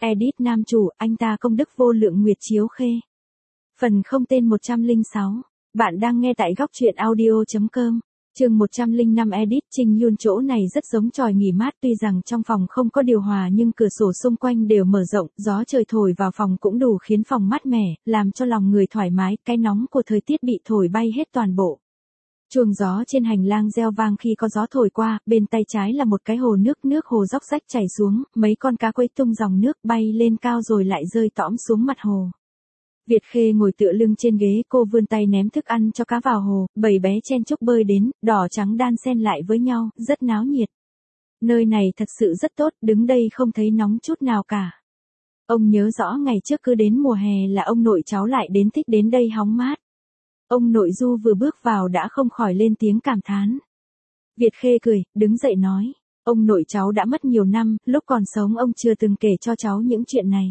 Edit nam chủ, anh ta công đức vô lượng Nguyệt Chiếu Khê. Phần không tên 106. Bạn đang nghe tại góc truyện audio.com. Chương 105 Edit. Trình Yun chỗ này rất giống tròi nghỉ mát, tuy rằng trong phòng không có điều hòa nhưng cửa sổ xung quanh đều mở rộng, gió trời thổi vào phòng cũng đủ khiến phòng mát mẻ, làm cho lòng người thoải mái, cái nóng của thời tiết bị thổi bay hết toàn bộ. Chuông gió trên hành lang reo vang khi có gió thổi qua, bên tay trái là một cái hồ nước, nước hồ róc rách chảy xuống, mấy con cá quấy tung dòng nước bay lên cao rồi lại rơi tõm xuống mặt hồ. Việt Khê ngồi tựa lưng trên ghế, cô vươn tay ném thức ăn cho cá vào hồ, 7 bé chen chúc bơi đến, đỏ trắng đan xen lại với nhau, rất náo nhiệt. Nơi này thật sự rất tốt, đứng đây không thấy nóng chút nào cả. Ông nhớ rõ ngày trước cứ đến mùa hè là ông nội cháu lại đến thích đến đây hóng mát. Ông nội Du vừa bước vào đã không khỏi lên tiếng cảm thán. Việt Khê cười, đứng dậy nói, ông nội cháu đã mất nhiều năm, lúc còn sống ông chưa từng kể cho cháu những chuyện này.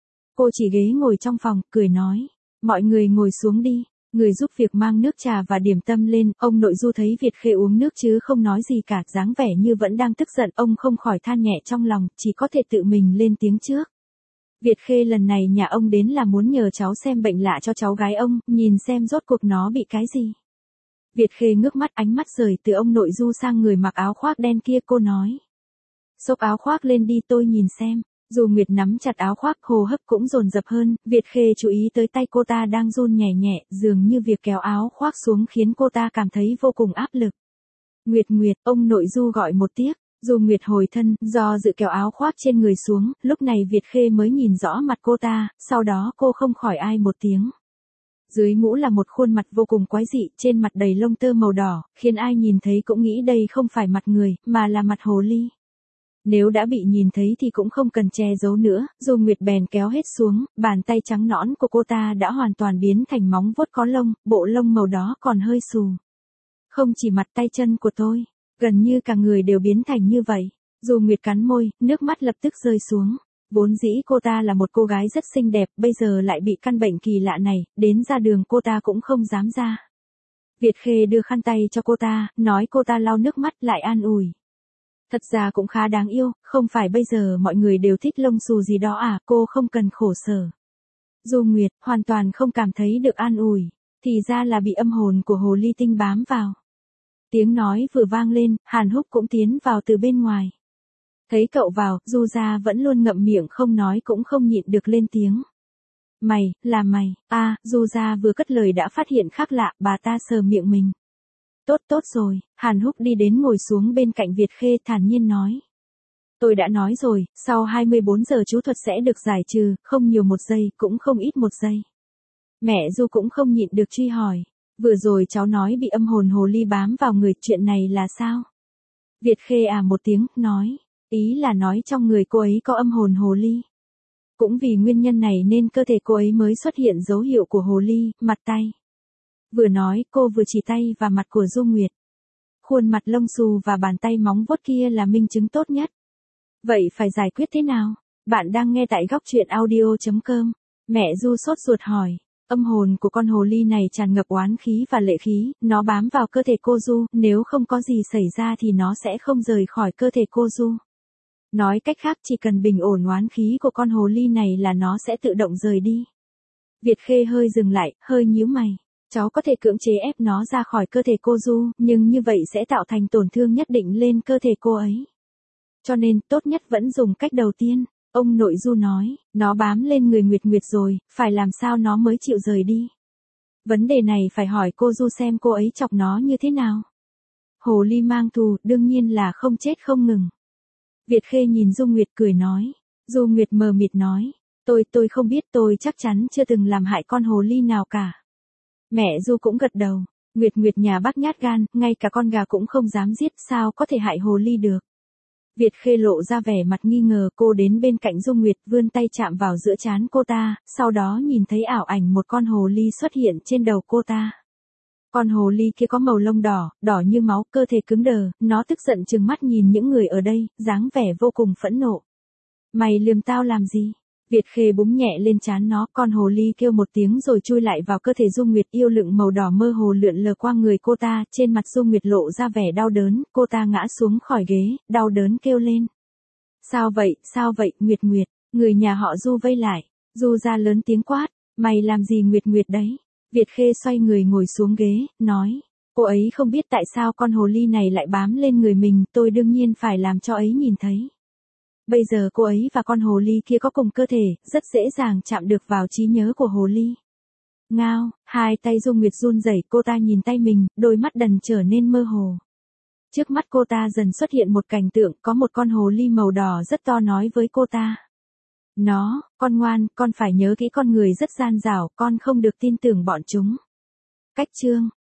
Cô chỉ ghế ngồi trong phòng, cười nói, mọi người ngồi xuống đi. Người giúp việc mang nước trà và điểm tâm lên, ông nội Du thấy Việt Khê uống nước chứ không nói gì cả, dáng vẻ như vẫn đang tức giận, ông không khỏi than nhẹ trong lòng, chỉ có thể tự mình lên tiếng trước. Việt Khê lần này nhà ông đến là muốn nhờ cháu xem bệnh lạ cho cháu gái ông, nhìn xem rốt cuộc nó bị cái gì. Việt Khê ngước mắt, ánh mắt rời từ ông nội Du sang người mặc áo khoác đen kia, cô nói. Xốc áo khoác lên đi tôi nhìn xem. Du Nguyệt nắm chặt áo khoác, hô hấp cũng dồn dập hơn, Việt Khê chú ý tới tay cô ta đang run nhẹ nhẹ, dường như việc kéo áo khoác xuống khiến cô ta cảm thấy vô cùng áp lực. Nguyệt Nguyệt, ông nội Du gọi một tiếng. Du Nguyệt hồi thân, do dự kéo áo khoác trên người xuống, lúc này Việt Khê mới nhìn rõ mặt cô ta, sau đó cô không khỏi ai một tiếng. Dưới mũ là một khuôn mặt vô cùng quái dị, trên mặt đầy lông tơ màu đỏ, khiến ai nhìn thấy cũng nghĩ đây không phải mặt người, mà là mặt hồ ly. Nếu đã bị nhìn thấy thì cũng không cần che giấu nữa, Du Nguyệt bèn kéo hết xuống, bàn tay trắng nõn của cô ta đã hoàn toàn biến thành móng vuốt có lông, bộ lông màu đó còn hơi xù. Không chỉ mặt tay chân của tôi, gần như cả người đều biến thành như vậy. Du Nguyệt cắn môi, nước mắt lập tức rơi xuống. Vốn dĩ cô ta là một cô gái rất xinh đẹp, bây giờ lại bị căn bệnh kỳ lạ này, đến ra đường cô ta cũng không dám ra. Việt Khê đưa khăn tay cho cô ta, nói cô ta lau nước mắt lại an ủi. Thật ra cũng khá đáng yêu, không phải bây giờ mọi người đều thích lông xù gì đó à, cô không cần khổ sở. Du Nguyệt hoàn toàn không cảm thấy được an ủi, thì ra là bị âm hồn của hồ ly tinh bám vào. Tiếng nói vừa vang lên, Hàn Húc cũng tiến vào từ bên ngoài. Thấy cậu vào, Du gia vẫn luôn ngậm miệng không nói cũng không nhịn được lên tiếng. Mày, là mày, Du gia vừa cất lời đã phát hiện khác lạ, bà ta sờ miệng mình. Tốt rồi, Hàn Húc đi đến ngồi xuống bên cạnh Việt Khê thản nhiên nói. Tôi đã nói rồi, sau 24 giờ chú thuật sẽ được giải trừ, không nhiều 1 giây, cũng không ít 1 giây. Mẹ Du cũng không nhịn được truy hỏi. Vừa rồi cháu nói bị âm hồn hồ ly bám vào người, chuyện này là sao? Việt Khê một tiếng, nói. Ý là nói trong người cô ấy có âm hồn hồ ly. Cũng vì nguyên nhân này nên cơ thể cô ấy mới xuất hiện dấu hiệu của hồ ly, mặt tay. Vừa nói, cô vừa chỉ tay và mặt của Du Nguyệt. Khuôn mặt lông xù và bàn tay móng vuốt kia là minh chứng tốt nhất. Vậy phải giải quyết thế nào? Bạn đang nghe tại góc truyện audio.com. Mẹ Du sốt ruột hỏi. Âm hồn của con hồ ly này tràn ngập oán khí và lệ khí, nó bám vào cơ thể cô Du, nếu không có gì xảy ra thì nó sẽ không rời khỏi cơ thể cô Du. Nói cách khác, chỉ cần bình ổn oán khí của con hồ ly này là nó sẽ tự động rời đi. Việt Khê hơi dừng lại, hơi nhíu mày. Cháu có thể cưỡng chế ép nó ra khỏi cơ thể cô Du, nhưng như vậy sẽ tạo thành tổn thương nhất định lên cơ thể cô ấy. Cho nên, tốt nhất vẫn dùng cách đầu tiên. Ông nội Du nói, nó bám lên người Nguyệt Nguyệt rồi, phải làm sao nó mới chịu rời đi. Vấn đề này phải hỏi cô Du xem cô ấy chọc nó như thế nào. Hồ ly mang thù, đương nhiên là không chết không ngừng. Việt Khê nhìn Du Nguyệt cười nói. Du Nguyệt mờ mịt nói, tôi không biết, tôi chắc chắn chưa từng làm hại con hồ ly nào cả. Mẹ Du cũng gật đầu, Nguyệt nhà bác nhát gan, ngay cả con gà cũng không dám giết, sao có thể hại hồ ly được. Việt Khê lộ ra vẻ mặt nghi ngờ, cô đến bên cạnh Du Nguyệt, vươn tay chạm vào giữa trán cô ta, sau đó nhìn thấy ảo ảnh một con hồ ly xuất hiện trên đầu cô ta. Con hồ ly kia có màu lông đỏ, đỏ như máu, cơ thể cứng đờ, nó tức giận trừng mắt nhìn những người ở đây, dáng vẻ vô cùng phẫn nộ. Mày lườm tao làm gì? Việt Khê búng nhẹ lên trán nó, con hồ ly kêu một tiếng rồi chui lại vào cơ thể Du Nguyệt, yêu lựng màu đỏ mơ hồ lượn lờ qua người cô ta, trên mặt Du Nguyệt lộ ra vẻ đau đớn, cô ta ngã xuống khỏi ghế, đau đớn kêu lên. Sao vậy, Nguyệt Nguyệt? Người nhà họ Du vây lại, Du ra lớn tiếng quát, mày làm gì Nguyệt Nguyệt đấy? Việt Khê xoay người ngồi xuống ghế, nói, cô ấy không biết tại sao con hồ ly này lại bám lên người mình, tôi đương nhiên phải làm cho ấy nhìn thấy. Bây giờ cô ấy và con hồ ly kia có cùng cơ thể, rất dễ dàng chạm được vào trí nhớ của hồ ly. Ngao, hai tay Du Nguyệt run rẩy, cô ta nhìn tay mình, đôi mắt đần trở nên mơ hồ. Trước mắt cô ta dần xuất hiện một cảnh tượng, có một con hồ ly màu đỏ rất to nói với cô ta. Nó, con ngoan, con phải nhớ kỹ con người rất gian dảo, con không được tin tưởng bọn chúng. Cách chương